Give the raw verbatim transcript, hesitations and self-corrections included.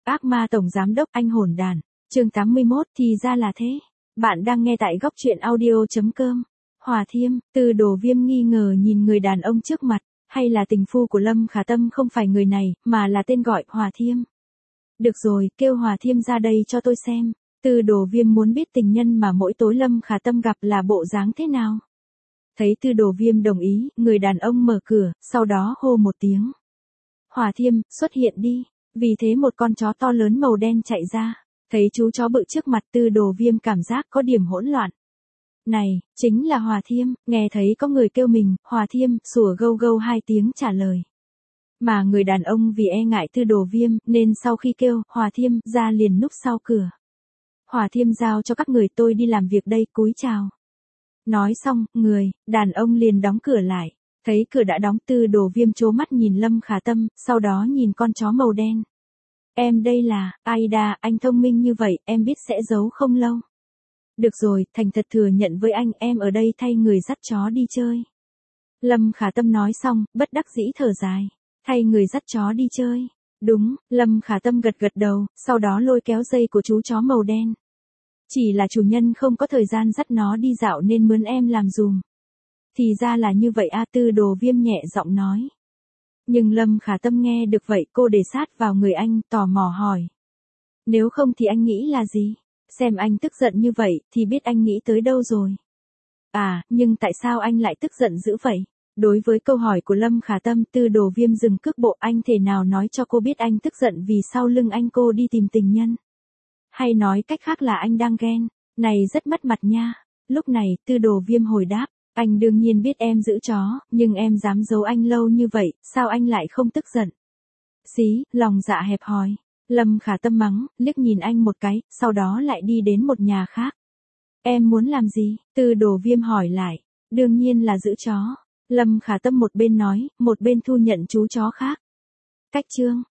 Ác ma tổng giám đốc anh hồn đàn. Chương tám mươi mốt, thì ra là thế. Bạn đang nghe tại góc truyện audio chấm com. Hòa Thiêm, Tư Đồ Viêm nghi ngờ nhìn người đàn ông trước mặt, hay là tình phu của Lâm Khả Tâm không phải người này, mà là tên gọi Hòa Thiêm. Được rồi, kêu Hòa Thiêm ra đây cho tôi xem. Tư Đồ Viêm muốn biết tình nhân mà mỗi tối Lâm Khả Tâm gặp là bộ dáng thế nào. Thấy Tư Đồ Viêm đồng ý, người đàn ông mở cửa, sau đó hô một tiếng. Hòa Thiêm, xuất hiện đi. Vì thế một con chó to lớn màu đen chạy ra. Thấy chú chó bự trước mặt, Tư Đồ Viêm cảm giác có điểm hỗn loạn. Này, chính là Hòa Thiêm. Nghe thấy có người kêu mình, Hòa Thiêm, sủa gâu gâu hai tiếng trả lời. Mà người đàn ông vì e ngại Tư Đồ Viêm, nên sau khi kêu, Hòa Thiêm, ra liền núp sau cửa. Hòa Thiêm giao cho các người, tôi đi làm việc đây, cúi chào. Nói xong, người, đàn ông liền đóng cửa lại. Thấy cửa đã đóng, Tư Đồ Viêm trố mắt nhìn Lâm Khả Tâm, sau đó nhìn con chó màu đen. Em đây là, Aida, anh thông minh như vậy, em biết sẽ giấu không lâu. Được rồi, thành thật thừa nhận với anh, em ở đây thay người dắt chó đi chơi. Lâm Khả Tâm nói xong, bất đắc dĩ thở dài. Thay người dắt chó đi chơi. Đúng, Lâm Khả Tâm gật gật đầu, sau đó lôi kéo dây của chú chó màu đen. Chỉ là chủ nhân không có thời gian dắt nó đi dạo nên mướn em làm dùm. Thì ra là như vậy a, Tư Đồ Viêm nhẹ giọng nói. Nhưng Lâm Khả Tâm nghe được vậy, cô để sát vào người anh, tò mò hỏi. Nếu không thì anh nghĩ là gì? Xem anh tức giận như vậy, thì biết anh nghĩ tới đâu rồi. À, nhưng tại sao anh lại tức giận dữ vậy? Đối với câu hỏi của Lâm Khả Tâm, Tư Đồ Viêm dừng cước bộ, anh thể nào nói cho cô biết anh tức giận vì sau lưng anh cô đi tìm tình nhân? Hay nói cách khác là anh đang ghen? Này rất mất mặt nha. Lúc này, Tư Đồ Viêm hồi đáp. Anh đương nhiên biết em giữ chó, nhưng em dám giấu anh lâu như vậy, sao anh lại không tức giận? Xí, lòng dạ hẹp hòi. Lâm Khả Tâm mắng, liếc nhìn anh một cái, sau đó lại đi đến một nhà khác. Em muốn làm gì? Tư Đồ Viêm hỏi lại. Đương nhiên là giữ chó. Lâm Khả Tâm một bên nói, một bên thu nhận chú chó khác. Cách chương.